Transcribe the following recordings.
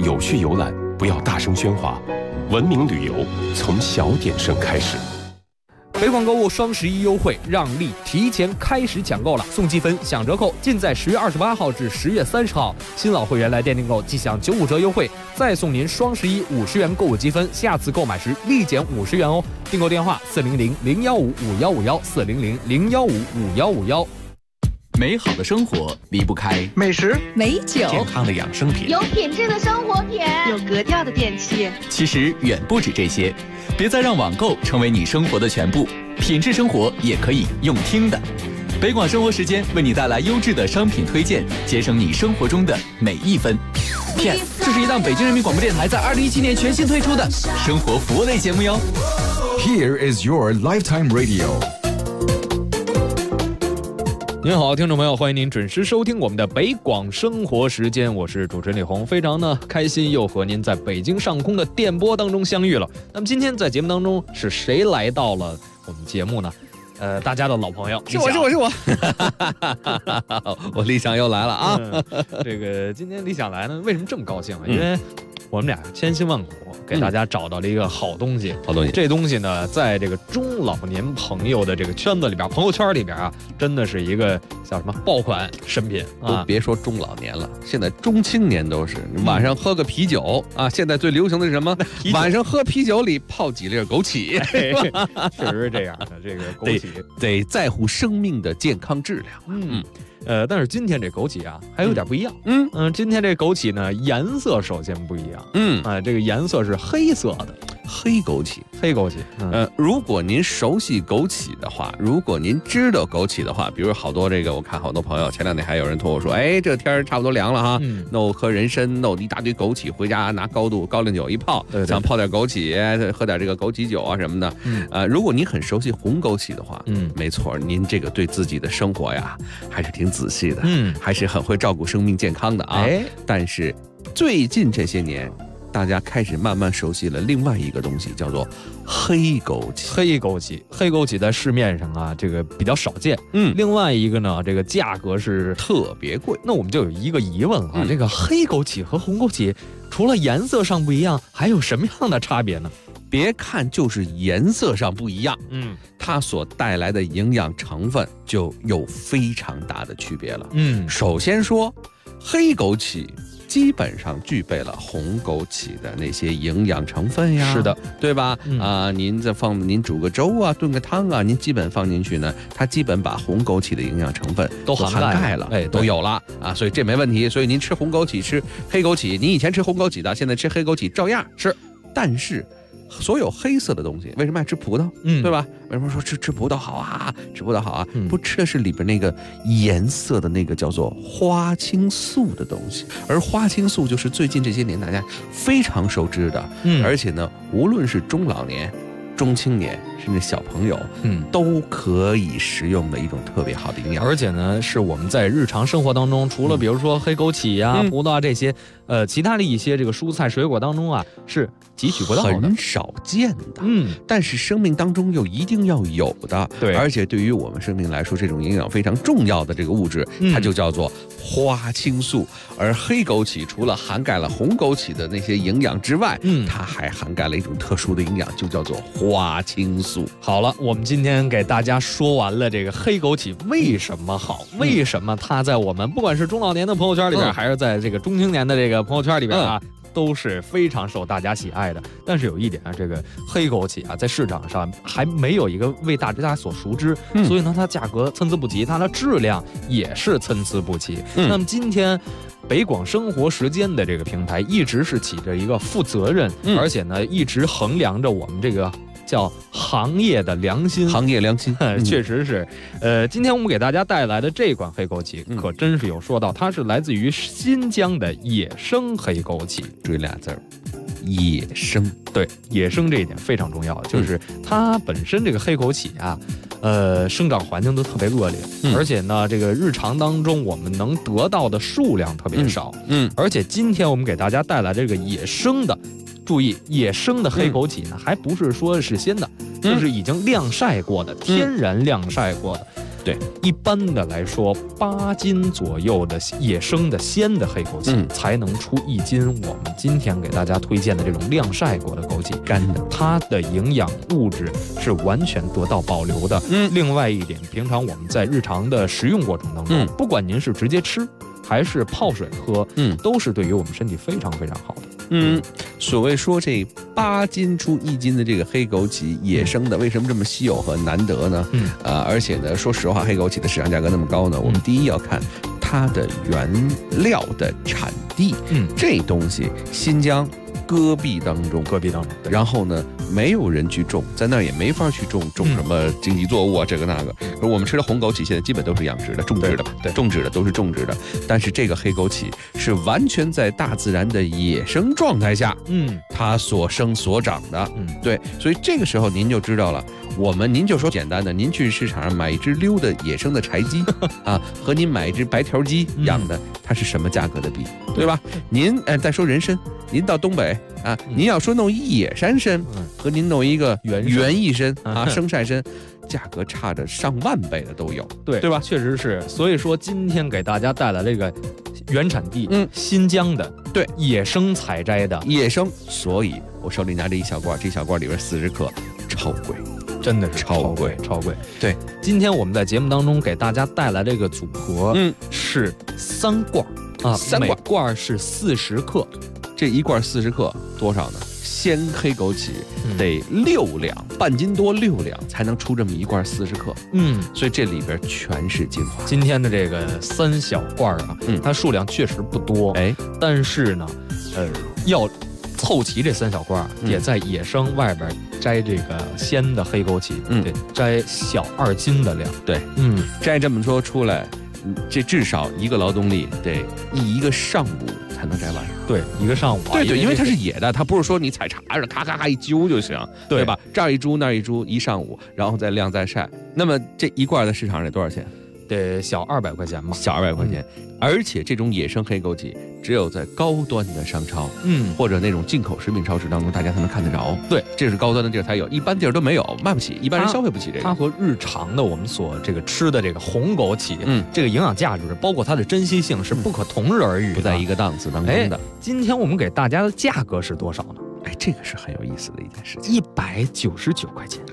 有序游览，不要大声喧哗。文明旅游从小点声开始。 北广购物双11优惠让利提前开始抢购了，送积分享折扣，尽在10月28号至10月30号。新老会员来店订购即享95折优惠，再送您双11 50元购物积分，下次购买时立减50元哦。订购电话400-015-5151，400-015-5151。 美好的生活离不开美食、 美酒、 健康的养生品， 有品质的生活品， 有格调的电器。 其实远不止这些，别再让网购成为你生活的全部，品质生活也可以用听的。北广生活时间为你带来优质的商品推荐，节省你生活中的每一分。PS， 这是一档北京人民广播电台在2017年全新推出的生活服务类节目哟。 Here is your lifetime radio。 您好，听众朋友，欢迎您准时收听我们的北广生活时间，我是主持人李红，非常开心又和您在北京上空的电波当中相遇了。那么今天在节目当中是谁来到了我们节目呢？大家的老朋友， 是我，我理想又来了啊！ 这个今天理想来呢，为什么这么高兴啊？因为我们俩千辛万苦给大家找到了一个好东西，这东西呢，在这个中老年朋友的这个圈子里边，朋友圈里边啊，真的是一个叫什么爆款神品啊！ 别说中老年了，现在中青年都是。晚上喝个啤酒啊，现在最流行的是什么？晚上喝啤酒里泡几粒枸杞， 确实是这样的。这个枸杞得在乎生命的健康质量。 但是今天这枸杞啊，还有点不一样。今天这枸杞呢，颜色首先不一样。这个颜色是黑色的， 黑枸杞。如果您熟悉枸杞的话，如果您知道枸杞的话，比如好多我看好多朋友，前两天还有人托我说，这天差不多凉了哈，弄颗人参，弄一大堆枸杞回家，拿高粱酒一泡，想泡点枸杞，喝点这个枸杞酒啊什么的。如果您很熟悉红枸杞的话，没错，您这个对自己的生活呀，还是挺仔细的，还是很会照顾生命健康的啊。但是最近这些年，大家开始慢慢熟悉了另外一个东西，叫做黑枸杞。 黑枸杞在市面上啊，这个比较少见。另外一个呢，这个价格是特别贵。 那我们就有一个疑问啊，这个黑枸杞和红枸杞除了颜色上不一样，还有什么样的差别呢？ 别看就是颜色上不一样，它所带来的营养成分就有非常大的区别了。首先说黑枸杞基本上具备了红枸杞的那些营养成分呀， 是的， 对吧？您煮个粥啊，炖个汤啊，您基本放进去呢，它基本把红枸杞的营养成分都涵盖了，都有了啊，所以这没问题。所以您吃红枸杞，吃黑枸杞，您以前吃红枸杞的，现在吃黑枸杞照样是，但是所有黑色的东西，为什么爱吃葡萄？对吧？为什么说吃葡萄好啊？吃葡萄好啊？不吃的是里边那个颜色的那个叫做花青素的东西，而花青素就是最近这些年大家非常熟知的，而且呢，无论是中老年、中青年，甚至小朋友，都可以食用的一种特别好的营养。 而且呢，是我们在日常生活当中，除了比如说黑枸杞呀、葡萄啊这些，其他的一些这个蔬菜水果当中啊，是汲取不到的， 很少见的。但是生命当中又一定要有的。 对， 而且对于我们生命来说，这种营养非常重要的这个物质，它就叫做花青素。而黑枸杞除了涵盖了红枸杞的那些营养之外，它还涵盖了一种特殊的营养，就叫做花青素。 好了，我们今天给大家说完了这个黑枸杞为什么好，为什么它在我们不管是中老年的朋友圈里边，还是在这个中青年的这个朋友圈里边啊，都是非常受大家喜爱的。但是有一点啊，这个黑枸杞啊，在市场上还没有一个为大家所熟知，所以呢，它价格参差不齐，它的质量也是参差不齐。那么今天北广生活时间的这个平台一直是起着一个负责任，而且呢，一直衡量着我们这个叫行业的良心，确实是。今天我们给大家带来的这款黑枸杞，可真是有说到，它是来自于新疆的野生黑枸杞。 注意俩字儿，野生。 对，野生这一点非常重要，就是它本身这个黑枸杞啊，生长环境都特别恶劣，而且呢，这个日常当中我们能得到的数量特别少。而且今天我们给大家带来这个野生的。注意，野生的黑枸杞呢，还不是说是鲜的，就是已经晾晒过的，天然晾晒过的。 对， 一般的来说，8斤左右的野生的鲜的黑枸杞才能出1斤。我们今天给大家推荐的这种晾晒过的枸杞， 干的， 它的营养物质是完全得到保留的。另外一点，平常我们在日常的食用过程当中，不管您是直接吃还是泡水喝，都是对于我们身体非常非常好的。 所谓说这8斤出1斤的这个黑枸杞野生的，为什么这么稀有和难得呢？而且呢，说实话，黑枸杞的市场价格那么高呢，我们第一要看它的原料的产地。这东西新疆戈壁当中，然后呢，没有人去种，在那儿也没法去种什么经济作物啊，这个那个。而我们吃的红枸杞现在基本都是养殖的、种植的，对，种植的都是种植的。但是这个黑枸杞是完全在大自然的野生状态下，它所生所长的，对，所以这个时候您就知道了。您就说简单的，您去市场上买一只溜的野生的柴鸡啊，和您买一只白条鸡养的，它是什么价格的比，对吧？您再说人参，您到东北啊，您要说弄一野山参，和您弄一个原意参啊，生晒参，价格差着上万倍的都有，对吧？ 确实是。所以说今天给大家带来这个原产地，新疆的，对，野生采摘的野生，所以我手里拿着一小罐，这小罐里边40克，超贵。 真的是超贵。对，今天我们在节目当中给大家带来这个组合，是3罐啊，每罐是40克， 这一罐40克多少呢？鲜黑枸杞得6两，半斤多6两才能出这么一罐40克。所以这里边全是精华。 今天的这个3小罐啊，它数量确实不多，但是呢，要凑齐这3小罐，也在野生外边摘这个鲜的黑枸杞，得摘小2斤的量。 对，摘这么多出来，这至少一个劳动力得一个上午才能摘完。 对，一个上午。 对，因为它是野的，它不是说你采茶着咔咔咔一揪就行，对吧？这儿一株那儿一株，一上午，然后再晾再晒。那么这一罐在市场上得多少钱？ 得小200块钱嘛， 小200块钱。而且这种野生黑枸杞只有在高端的商超，或者那种进口食品超市当中，大家才能看得着。对，这是高端的地儿才有，一般地儿都没有，卖不起，一般人消费不起这个。 它和日常的我们所这个吃的这个红枸杞，这个营养价值，包括它的珍惜性是不可同日而语的， 不在一个档次当中的。 今天我们给大家的价格是多少呢？ 这个是很有意思的一件事情 ，199块钱。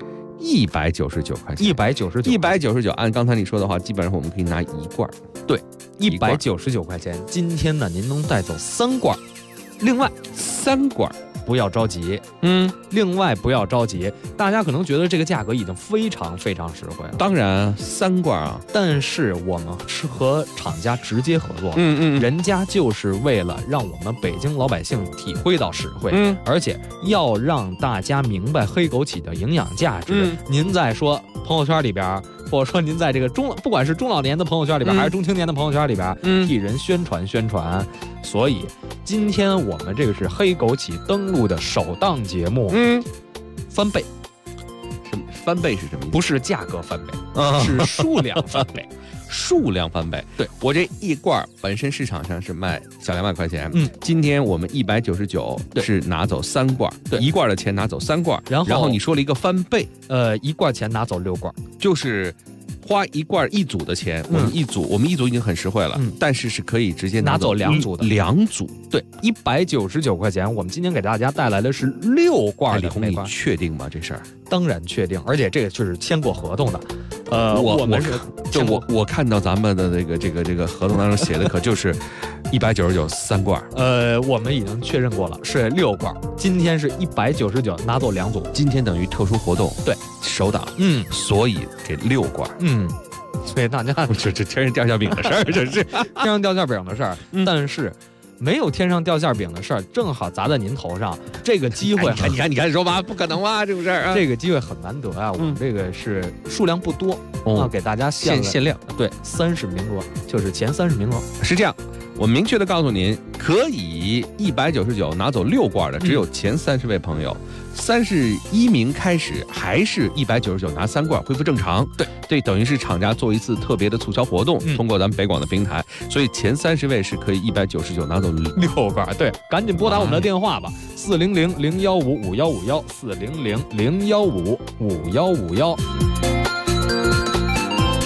199块钱，199。按刚才你说的话，基本上我们可以拿一罐。 对，199块钱。今天呢，您能带走3罐。另外3罐不要着急，另外不要着急。大家可能觉得这个价格已经非常非常实惠了。 当然3罐啊， 但是我们是和厂家直接合作，人家就是为了让我们北京老百姓体会到实惠，而且要让大家明白黑枸杞的营养价值。您在说朋友圈里边，或者说您在这个不管是中老年的朋友圈里边，还是中青年的朋友圈里边，替人宣传。所以今天我们这个是黑枸杞登陆的首档节目，翻倍。 翻倍是什么意思？ 不是价格翻倍，是数量翻倍。 数量翻倍。对，我这一罐本身市场上是卖小200块钱，今天我们199是拿走3罐，一罐的钱拿走3罐，然后你说了一个翻倍， 一罐钱拿走6罐， 就是花一罐一组的钱，我们一组已经很实惠了，但是可以直接拿走2组的，2组。对 ，199块钱，我们今天给大家带来的是6罐的。 李红，你确定吗？这事儿？ 当然确定，而且这个就是签过合同的。 我看到咱们的这个合同当中写的可就是199 3罐。 我们已经确认过了，是6罐。今天是199拿走2组， 今天等于特殊活动， 对， 首档，所以给6罐， 所以大家这天上掉馅饼的事儿，这是天上掉馅饼的事儿，但是。没有天上掉馅饼的事儿，正好砸在您头上。这个机会， 你看，说吧，不可能吧？这种事儿， 这个机会很难得啊。我们这个是数量不多，给大家限量，对，30名额，就是前30名额。 是这样，我明确的告诉您，可以199拿走6罐的，只有前30位朋友。31名开始还是199拿3罐，恢复正常。对，等于是厂家做一次特别的促销活动，通过咱们北广的平台，所以前30位是可以199拿走 6罐。对，赶紧拨打我们的电话吧，400-015-5151，400-015-5151。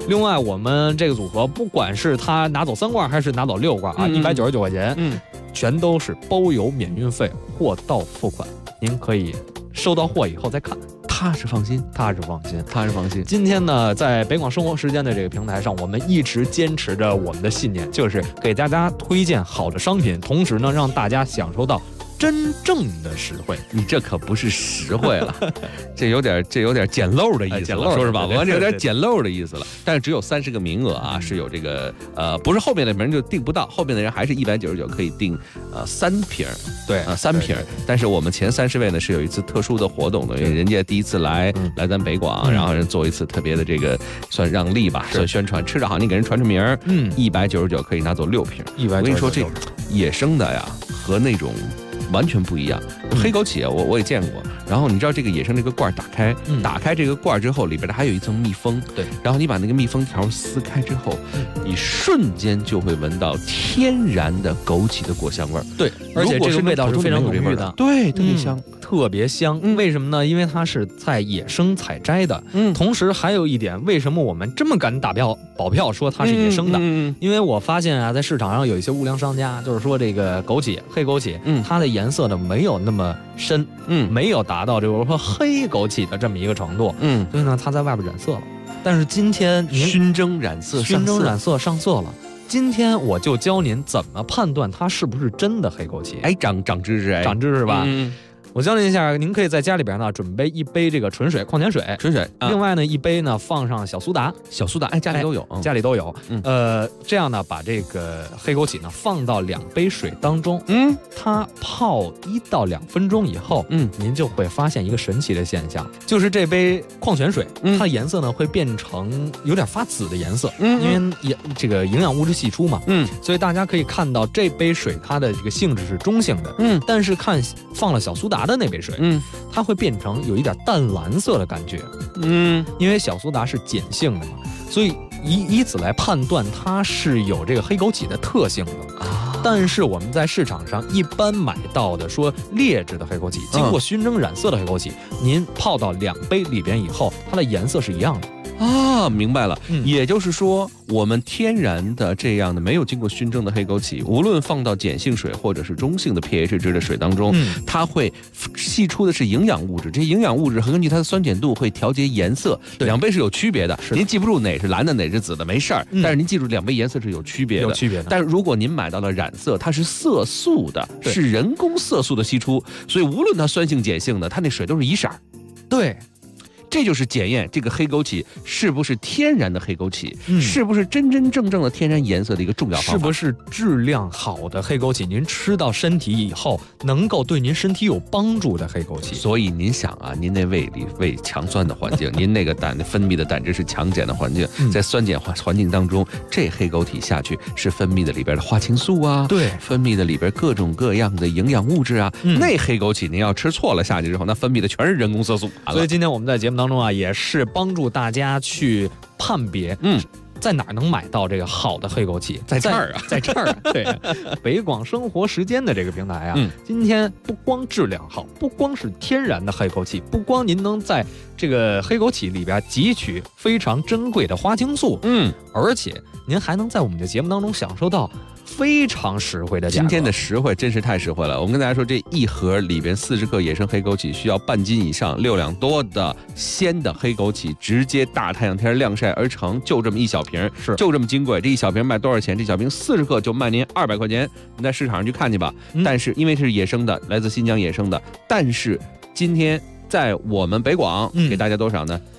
另外，我们这个组合不管是他拿走3罐还是拿走6罐啊，199块钱，全都是包邮免运费，货到付款，您可以收到货以后再看。 踏实放心， 踏实放心， 踏实放心。 今天呢，在北广生活时间的这个平台上，我们一直坚持着我们的信念，就是给大家推荐好的商品，同时呢，让大家享受到真正的实惠。 你这可不是实惠了，这有点捡漏的意思了，说是吧？完，这有点捡漏的意思了。但是只有30个名额啊，是有这个不是后面的人就订不到，后面的人还是199可以订3瓶， 对 3瓶。但是我们前30位呢是有一次特殊的活动的，因为人家第一次来咱北广，然后人做一次特别的这个算让利吧，算宣传，吃着好你给人传出名，199可以拿走6瓶。我跟你说，这野生的呀和那种完全不一样。黑枸杞啊，我也见过。然后你知道这个野生这个罐打开这个罐之后，里边的还有一层密封。 对。 然后你把那个密封条撕开之后，你瞬间就会闻到天然的枸杞的果香味儿。 对，而且这个味道是非常浓郁的。 对，特别香， 特别香。为什么呢？因为它是在野生采摘的。同时还有一点，为什么我们这么敢保票说它是野生的？因为我发现啊，在市场上有一些无良商家，就是说这个枸杞、黑枸杞，它的颜色呢没有那么深，没有达到就是说黑枸杞的这么一个程度，所以呢，它在外边染色了。但是今天您熏蒸染色上色了。今天我就教您怎么判断它是不是真的黑枸杞。 哎，长知识， 长知识吧？我教您一下，您可以在家里边呢准备1杯这个纯水矿泉水，另外呢1杯呢放上小苏打，哎，家里都有，家里都有。这样呢把这个黑枸杞呢放到2杯水当中，它泡1到2分钟以后，您就会发现一个神奇的现象，就是这杯矿泉水，它的颜色呢会变成有点发紫的颜色，因为这个营养物质析出嘛，所以大家可以看到这杯水它的这个性质是中性的，但是看放了小苏打的那杯水，它会变成有一点淡蓝色的感觉，因为小苏打是碱性的嘛，所以以此来判断它是有这个黑枸杞的特性的。但是我们在市场上一般买到的说劣质的黑枸杞，经过熏蒸染色的黑枸杞，您泡到2杯里边以后，它的颜色是一样的。 明白了。也就是说，我们天然的这样的没有经过熏蒸的黑枸杞，无论放到碱性水或者是中性的 pH 值的水当中，它会析出的是营养物质，这些营养物质根据它的酸碱度会调节颜色。2杯是有区别的，您记不住哪是蓝的哪是紫的没事儿，但是您记住2杯颜色是有区别的。但是如果您买到了染色，它是色素的，是人工色素的析出，所以无论它酸性碱性的，它那水都是一色儿。 对。 这就是检验这个黑枸杞是不是天然的黑枸杞，是不是真真正正的天然颜色的一个重要方法。 是不是质量好的黑枸杞，您吃到身体以后能够对您身体有帮助的黑枸杞。 所以您想啊，您那胃里胃强酸的环境，您那个分泌的胆汁是强碱的环境，在酸碱环境当中，这黑枸杞下去是分泌的里边的花青素啊， 对， 分泌的里边各种各样的营养物质啊。那黑枸杞您要吃错了下去之后，那分泌的全是人工色素。 所以今天我们在节目当中啊，也是帮助大家去判别，在哪儿能买到这个好的黑枸杞？ 在这儿啊， 在这儿啊。对，北广生活时间的这个平台啊，今天不光质量好，不光是天然的黑枸杞，不光您能在这个黑枸杞里边汲取非常珍贵的花青素，而且您还能在我们的节目当中享受到非常实惠的价格。 今天的实惠真是太实惠了。我们跟大家说，这一盒里边40克野生黑枸杞需要半斤以上，6两多的鲜的黑枸杞，直接大太阳天晾晒而成，就这么一小瓶，就这么金贵。这一小瓶卖多少钱？这小瓶40克就卖您200块钱，您在市场上去看去吧。但是因为是野生的，来自新疆野生的，但是今天在我们北广给大家多少呢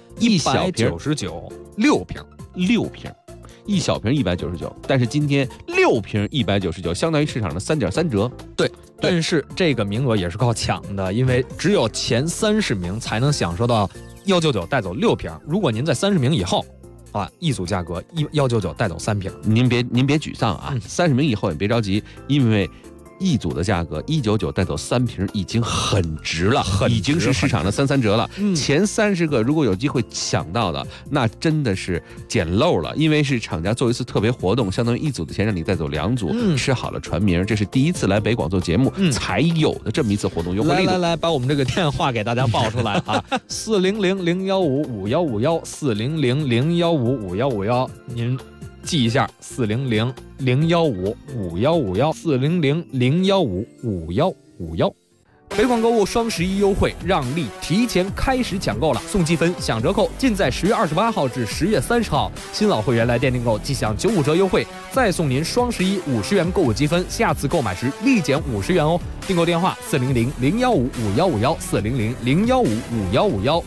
？199，6瓶 ，6瓶。一小瓶199，但是今天6瓶199，相当于市场的3.3折。 对，但是这个名额也是靠抢的，因为只有前30名才能享受到199带走6瓶。如果您在30名以后啊，一组价格199带走3瓶。 您别沮丧啊，30名以后也别着急，因为一组的价格199带走3瓶已经很值了，已经是市场的33折了。前30个如果有机会抢到的，那真的是捡漏了，因为是厂家做一次特别活动，相当于一组的钱让你带走2组，吃好了传名，这是第一次来北广做节目才有的这么一次活动优惠力度。 来，把我们这个电话给大家报出来啊，400-015-5151，400-015-5151，您记一下，400-015-5151，400-015-5151。北广购物双11优惠让利提前开始抢购了，送积分享折扣尽在10月28号至10月30号。新老会员来店订购即享95折优惠，再送您双11 50元购物积分，下次购买时立减50元哦。订购电话400-015-5151，400-015-5151。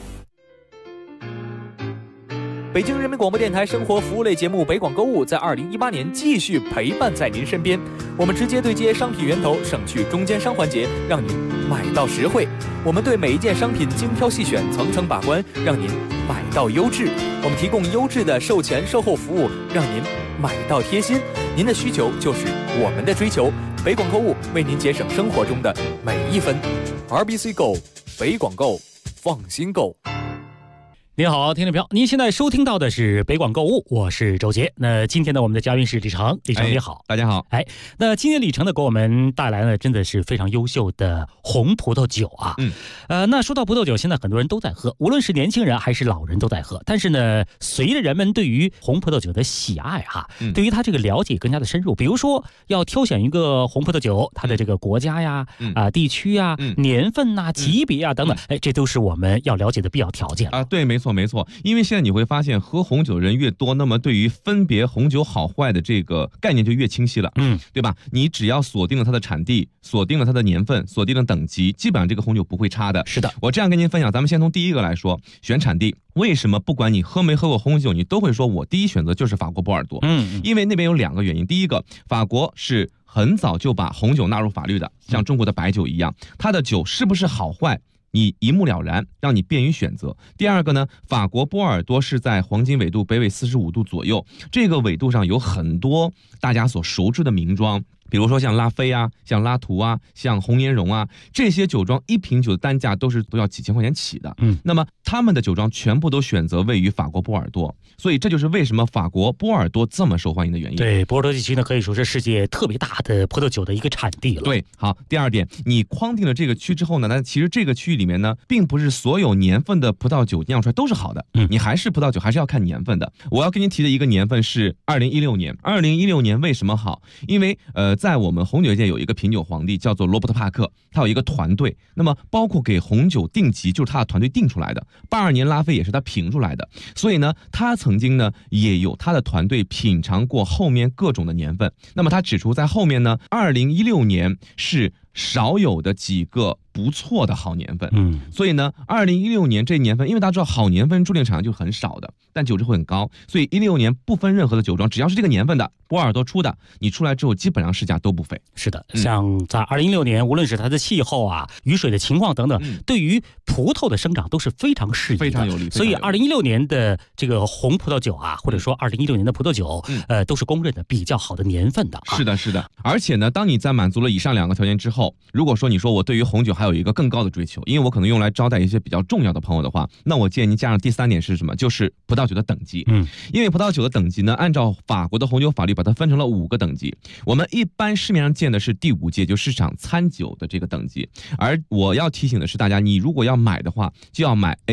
北京人民广播电台生活服务类节目北广购物在2018年继续陪伴在您身边，我们直接对接商品源头，省去中间商环节，让您买到实惠。我们对每一件商品精挑细选，层层把关，让您买到优质。我们提供优质的售前售后服务，让您买到贴心。您的需求就是我们的追求，北广购物为您节省生活中的每一分。RBC Go， 北广购，放心购。 您好，听众朋友，您现在收听到的是北广购物，我是周杰。那今天呢，我们的嘉宾是李成，李成你好， 大家好。 那今天李成呢给我们带来了真的是非常优秀的红葡萄酒啊。那说到葡萄酒，现在很多人都在喝，无论是年轻人还是老人都在喝。但是呢，随着人们对于红葡萄酒的喜爱对于它这个了解更加的深入，比如说要挑选一个红葡萄酒，它的这个国家呀、地区呀、年份呐、级别啊等等，这都是我们要了解的必要条件啊。对，没错。因为现在你会发现，喝红酒的人越多，那么对于分别红酒好坏的这个概念就越清晰了，对吧？你只要锁定了它的产地，锁定了它的年份，锁定了等级，基本上这个红酒不会差的。 是的， 我这样跟您分享，咱们先从第一个来说，选产地。为什么不管你喝没喝过红酒，你都会说我第一选择就是法国波尔多？因为那边有2个原因。第一个，法国是很早就把红酒纳入法律的，像中国的白酒一样，它的酒是不是好坏你一目了然，让你便于选择。第二个呢，法国波尔多是在黄金纬度北纬45度左右，这个纬度上有很多大家所熟知的名庄，比如说像拉菲啊，像拉图啊，像红颜绒啊，这些酒庄一瓶酒的单价都要几千块钱起的。那么他们的酒庄全部都选择位于法国波尔多，所以这就是为什么法国波尔多这么受欢迎的原因。 对，波尔多地区呢可以说是世界特别大的葡萄酒的一个产地了。 对，好，第二点，你框定了这个区之后呢，那其实这个区域里面呢，并不是所有年份的葡萄酒酿出来都是好的，你还是葡萄酒还是要看年份的。我要跟您提的一个年份是2016年。2016年为什么好？因为在我们红酒界有一个品酒皇帝叫做罗伯特帕克，他有一个团队，那么包括给红酒定级就是他的团队定出来的。82年拉菲也是他评出来的，所以呢，他曾经呢也有他的团队品尝过后面各种的年份。那么他指出，在后面呢，2016年是少有的几个不错的好年份。所以呢，2016年这年份，因为大家知道好年份注定产量就很少的，但酒质会很高，所以16年不分任何的酒庄，只要是这个年份的波尔多出的，你出来之后基本上市价都不菲。 是的，像在2016年，无论是它的气候啊、雨水的情况等等，对于葡萄的生长都是非常适宜的， 非常有利。 所以2016年的这个红葡萄酒啊，或者说2016年的葡萄酒，都是公认的比较好的年份的。 是的，是的。而且呢，当你在满足了以上2个条件之后，如果说你说我对于红酒还有一个更高的追求，因为我可能用来招待一些比较重要的朋友的话，那我建议您加上第3点是什么？就是葡萄酒的等级。因为葡萄酒的等级呢，按照法国的红酒法律把它分成了5个等级。我们一般市面上见的是第5届，就市场餐酒的这个等级。而我要提醒的是大家，你如果要买的话，就要买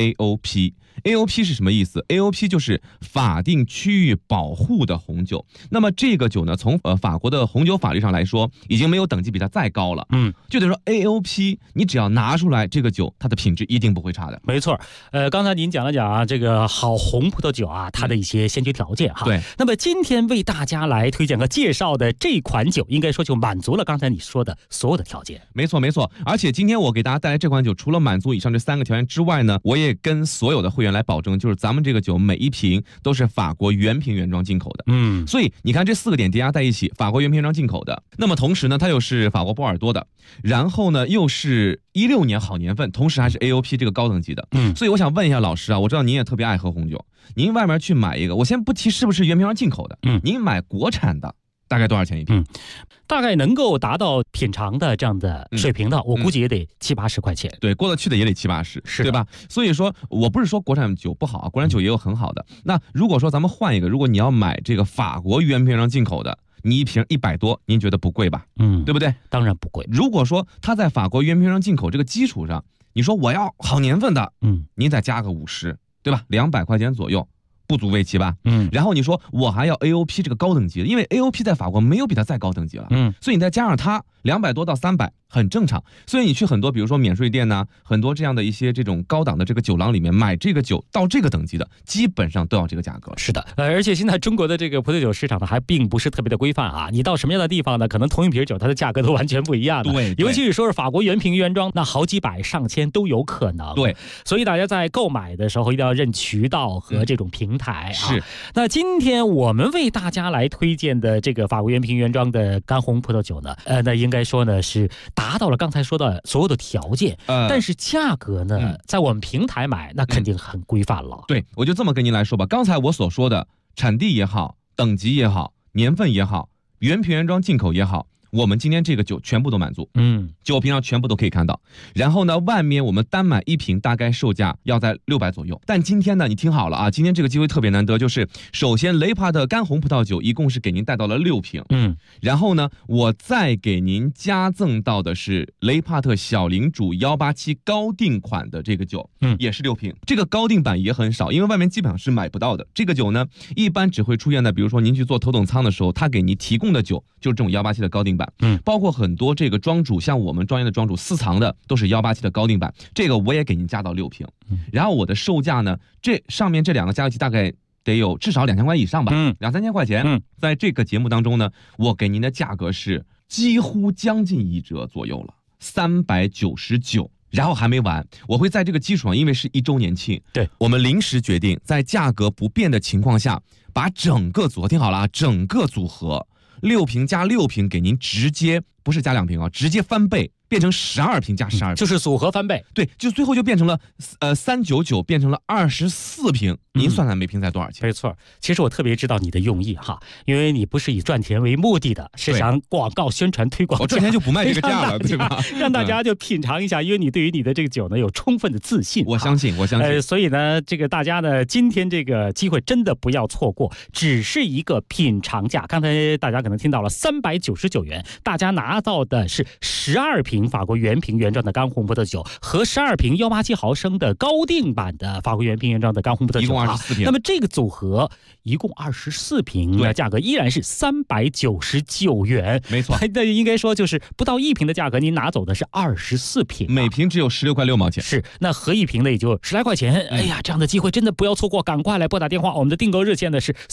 AOP。AOP 是什么意思？ AOP 就是法定区域保护的红酒。那么这个酒呢，从法国的红酒法律上来说，已经没有等级比它再高了。就得说 AOP 你只要拿出来，这个酒它的品质一定不会差的。 没错。刚才您讲了讲这个好红葡萄酒啊，它的一些先决条件哈。 对。 那么今天为大家来推荐和介绍的这款酒，应该说就满足了刚才你说的所有的条件。 没错没错。而且今天我给大家带来这款酒，除了满足以上这3个条件之外呢，我也跟所有的会员来保证，就是咱们这个酒每一瓶都是法国原瓶原装进口的。所以你看这4个点叠加在一起，法国原瓶原装进口的，那么同时呢，它又是法国波尔多的，然后呢又是16年好年份，同时还是 AOP 这个高等级的。所以我想问一下老师啊，我知道您也特别爱喝红酒，您外面去买一个，我先不提是不是原瓶原装进口的，您买国产的大概多少钱一瓶？ 大概能够达到品尝的这样的水平的，我估计也得70-80块钱。 对，过得去的也得70-80， 是对吧？所以说我不是说国产酒不好啊，国产酒也有很好的。那如果说咱们换一个，如果你要买这个法国原瓶装进口的，你一瓶100多，您觉得不贵吧？对不对？ 当然不贵。 如果说它在法国原瓶装进口这个基础上，你说我要好年份的，您再加个50，对吧？200块钱左右。不足为奇吧？然后你说我还要 AOP 这个高等级的，因为 AOP 在法国没有比它再高等级了，所以你再加上它200多到300，很正常。所以你去很多比如说免税店呢，很多这样的一些这种高档的这个酒廊里面买这个酒到这个等级的，基本上都要这个价格。 是的，而且现在中国的这个葡萄酒市场呢，还并不是特别的规范啊。你到什么样的地方呢？可能同一瓶酒它的价格都完全不一样的。 对， 尤其是说是法国原瓶原装，那好几百上千都有可能。 对， 所以大家在购买的时候一定要认渠道和这种平台啊。 是。 那今天我们为大家来推荐的这个法国原瓶原装的干红葡萄酒呢，那应该说呢是达到了刚才说的所有的条件，但是价格呢，在我们平台买那肯定很规范了。 对，我就这么跟您来说吧，刚才我所说的产地也好，等级也好，年份也好，原瓶原装进口也好，我们今天这个酒全部都满足，酒瓶上全部都可以看到。然后呢，外面我们单买一瓶大概售价要在600左右。但今天呢，你听好了啊，今天这个机会特别难得，就是首先雷帕特干红葡萄酒一共是给您带到了6瓶，然后呢，我再给您加赠到的是雷帕特小领主187高定款的这个酒，也是6瓶。这个高定版也很少，因为外面基本上是买不到的。这个酒呢，一般只会出现在比如说您去做头等舱的时候，他给您提供的酒就是这种187的高定版。包括很多这个庄主，像我们专业的庄主私藏的都是187的高定版，这个我也给您加到6瓶。然后我的售价呢，这上面这2个加一起大概得有至少2000块以上吧，2-3千块钱。在这个节目当中呢，我给您的价格是几乎将近1折左右了，399。然后还没完，我会在这个基础上，因为是1周年庆， 对， 我们临时决定在价格不变的情况下，把整个组合听好了啊，整个组合6瓶加6瓶给您直接不是加2瓶啊，直接翻倍变成12瓶加12瓶， 就是组合翻倍。 对，就最后就变成了399变成了24瓶。您算算每瓶才多少钱？ 没错，其实我特别知道你的用意哈，因为你不是以赚钱为目的的，是想广告宣传推广。 我赚钱就不卖这个价了，对吧？ 让大家就品尝一下，因为你对于你的这个酒呢有充分的自信。 我相信，我相信。 所以呢，这个大家呢，今天这个机会真的不要错过，只是一个品尝价。刚才大家可能听到了399元，大家拿到的是12瓶法国原瓶原装的干红葡萄酒和12瓶187毫升的高定版的法国原瓶原装的干红葡萄酒， 一共24瓶。 那么这个组合一共24瓶，的价格依然是399元， 没错。 那应该说就是不到1瓶的价格，您拿走的是24瓶， 每瓶只有16块6毛钱。 是，那合一瓶呢也就10来块钱。哎呀，这样的机会真的不要错过，赶快来拨打电话。我们的订购热线呢是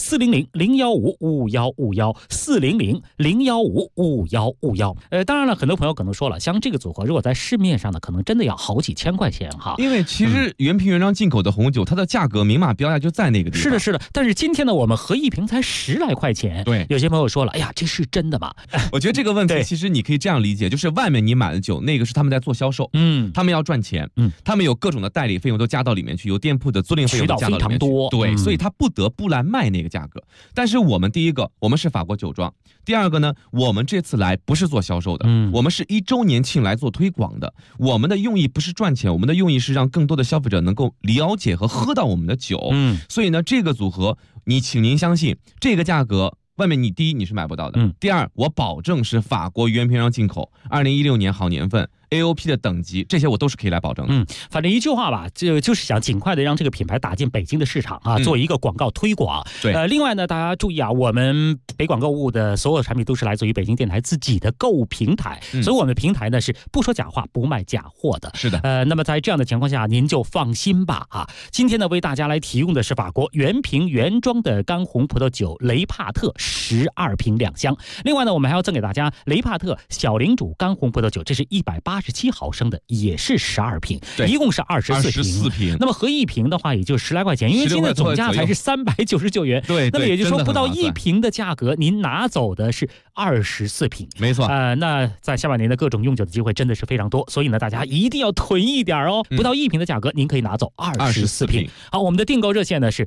400-015-5151，400-015-5151。当然了，很多朋友可能说了，像这个组合如果在市面上呢，可能真的要好几千块钱哈。 因为其实原瓶原装进口的红酒，它的价格明码标价就在那个地方。 是的，是的。但是今天呢，我们合一瓶才10来块钱。 对， 有些朋友说了，哎呀，这是真的吗？ 我觉得这个问题其实你可以这样理解，就是外面你买的酒，那个是他们在做销售，他们要赚钱，他们有各种的代理费用都加到里面去，有店铺的租赁费用都加到里面去， 渠道非常多。 对，所以他不得不来卖那个价格。但是我们第一个，我们是法国酒庄；第二个呢，我们这次来不是做销售的，我们是1周年庆来做推广的。我们的用意不是赚钱，我们的用意是让更多的消费者能够了解和喝到我们的酒。所以呢，这个组合，请您相信，这个价格外面你第一你是买不到的，第二我保证是法国原瓶装进口，2016年好年份。AOP 的等级，这些我都是可以来保证的。 反正一句话吧，就是想尽快的让这个品牌打进北京的市场啊，做一个广告推广。 对， 另外呢，大家注意啊，我们北广购物的所有产品都是来自于北京电台自己的购物平台，所以我们的平台呢是不说假话，不卖假货的。 是的。 那么在这样的情况下，您就放心吧啊。今天呢，为大家来提供的是法国原瓶原装的干红葡萄酒雷帕特12瓶2箱。另外呢，我们还要赠给大家雷帕特小领主干红葡萄酒，这是180 87毫升的也是12瓶， 对， 一共是24瓶。那么合一瓶的话也就10来块钱，因为现在总价才是399元。 对， 那么也就是说不到1瓶的价格，您拿走的是24瓶。 没错。 那在下半年的各种用酒的机会真的是非常多，所以呢，大家一定要囤一点哦。不到1瓶的价格，您可以拿走24瓶。好，我们的订购热线呢是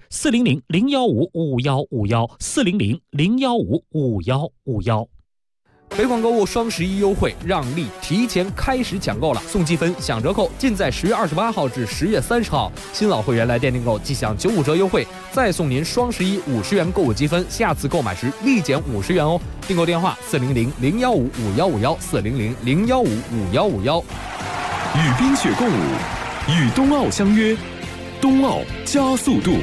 400-015-5151，400-015-5151。 北广购物双11优惠，让利提前开始抢购了，送积分享折扣，尽在10月28号至10月30号。新老会员来店订购即享95折优惠，再送您双11 50元购物积分，下次购买时立减50元哦。订购电话400-015-5151，400-015-5151。 与冰雪共舞，与冬奥相约，冬奥加速度。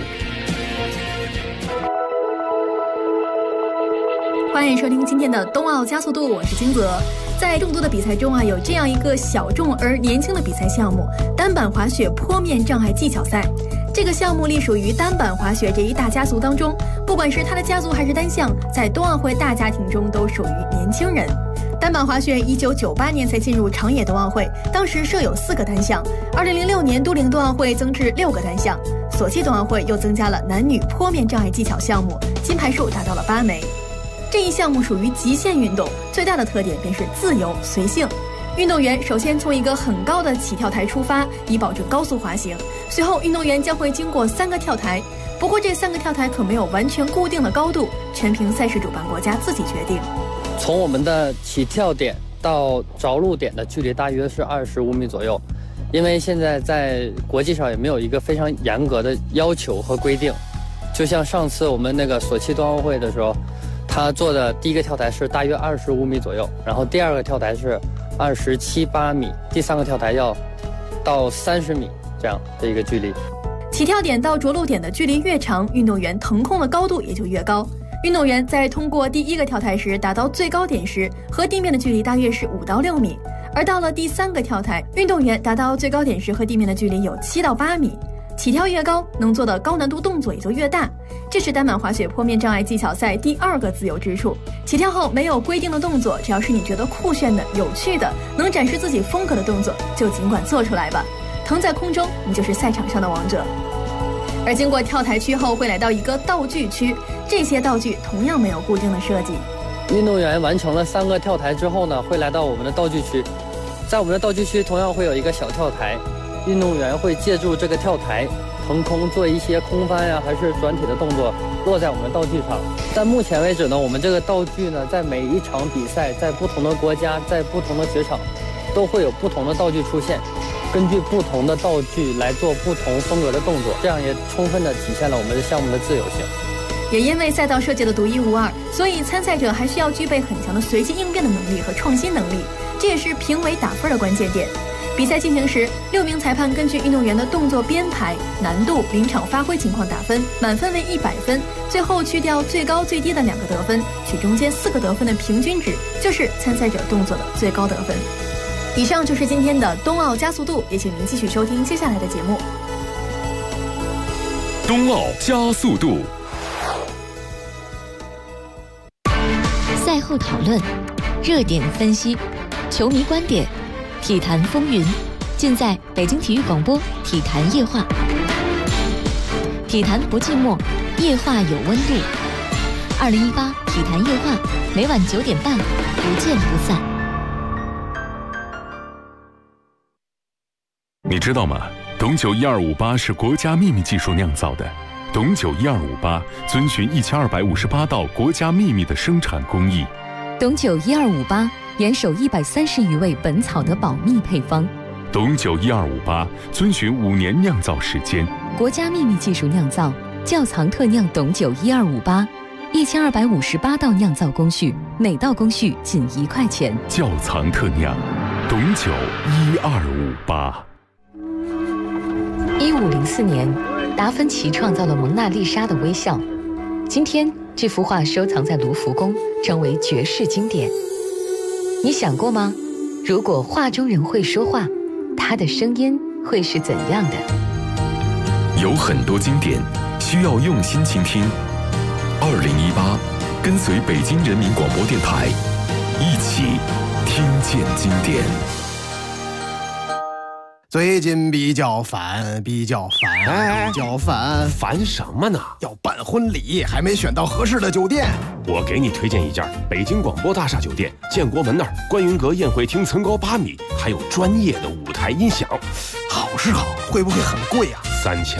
欢迎收听今天的冬奥加速度，我是金泽。在众多的比赛中有这样一个小众而年轻的比赛项目——单板滑雪坡面障碍技巧赛。这个项目隶属于单板滑雪这一大家族当中，不管是它的家族还是单项，在冬奥会大家庭中都属于年轻人。单板滑雪1998年才进入长野冬奥会，当时设有4个单项。2006年都灵冬奥会增至6个单项，索契冬奥会又增加了男女坡面障碍技巧项目，金牌数达到了8枚。这一项目属于极限运动，最大的特点便是自由随性。运动员首先从一个很高的起跳台出发，以保证高速滑行。随后，运动员将会经过3个跳台，不过这3个跳台可没有完全固定的高度，全凭赛事主办国家自己决定。 从我们的起跳点到着陆点的距离大约是25米左右，因为现在在国际上也没有一个非常严格的要求和规定。就像上次我们那个索契冬奥会的时候，他做的第一个跳台是大约25米左右，然后第2个跳台是27、8米，第3个跳台要到30米这样的一个距离。 起跳点到着陆点的距离越长，运动员腾空的高度也就越高。运动员在通过第1个跳台时达到最高点时，和地面的距离大约是5到6米，而到了第3个跳台，运动员达到最高点时和地面的距离有7到8米。起跳越高，能做的高难度动作也就越大，这是单板滑雪坡面障碍技巧赛第2个自由之处。起跳后没有规定的动作，只要是你觉得酷炫的、有趣的、能展示自己风格的动作，就尽管做出来吧。腾在空中，你就是赛场上的王者。而经过跳台区后，会来到一个道具区，这些道具同样没有固定的设计。 运动员完成了3个跳台之后呢，会来到我们的道具区，在我们的道具区同样会有一个小跳台。运动员会借助这个跳台腾空做一些空翻呀，还是转体的动作，落在我们的道具上。但目前为止呢，我们这个道具呢，在每一场比赛，在不同的国家，在不同的雪场，都会有不同的道具出现，根据不同的道具来做不同风格的动作，这样也充分的体现了我们的项目的自由性。 也因为赛道设计的独一无二，所以参赛者还需要具备很强的随机应变的能力和创新能力，这也是评委打分的关键点。比赛进行时，6名裁判根据运动员的动作编排、难度、临场发挥情况打分，满分为100分，最后去掉最高最低的2个得分，取中间4个得分的平均值，就是参赛者动作的最高得分。以上就是今天的冬奥加速度，也请您继续收听接下来的节目。 冬奥加速度， 赛后讨论，热点分析，球迷观点，体坛风云，尽在北京体育广播体坛夜话。体坛不寂寞，夜话有温度。2018体坛夜话，每晚9点半，不见不散。 你知道吗？董酒1258是国家秘密技术酿造的。董酒1258遵循1258道国家秘密的生产工艺。 董酒1258严守130余味本草的保密配方。 董酒1258遵循5年酿造时间， 国家秘密技术酿造，窖藏特酿董酒1258，1258道酿造工序，每道工序仅1块钱。 窖藏特酿，董酒1258。 1504年，达芬奇创造了蒙娜丽莎的微笑。今天，这幅画收藏在卢浮宫，成为绝世经典。你想过吗？如果画中人会说话，他的声音会是怎样的？ 有很多经典需要用心倾听。2018，跟随北京人民广播电台，一起听见经典。 最近比较烦， 烦什么呢？ 要办婚礼，还没选到合适的酒店。 我给你推荐一家北京广播大厦酒店，建国门那儿，观云阁宴会厅层高8米，还有专业的舞台音响。 好是好，会不会很贵啊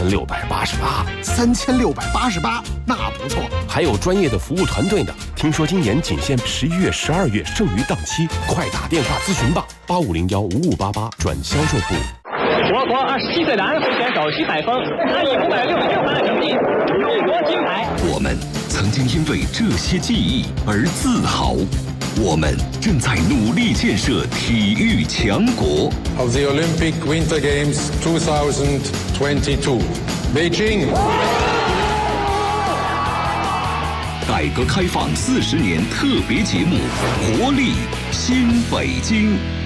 ？3688， 那不错。 还有专业的服务团队呢。听说今年仅限11月、12月剩余档期，快打电话咨询吧，85015588转销售部。 我国27岁的安徽选手徐海峰，他以566分的成绩荣夺金牌。 我们曾经因为这些记忆而自豪，我们正在努力建设体育强国。 Of the Olympic Winter Games 2022, Beijing。 改革开放40年特别节目《活力新北京》。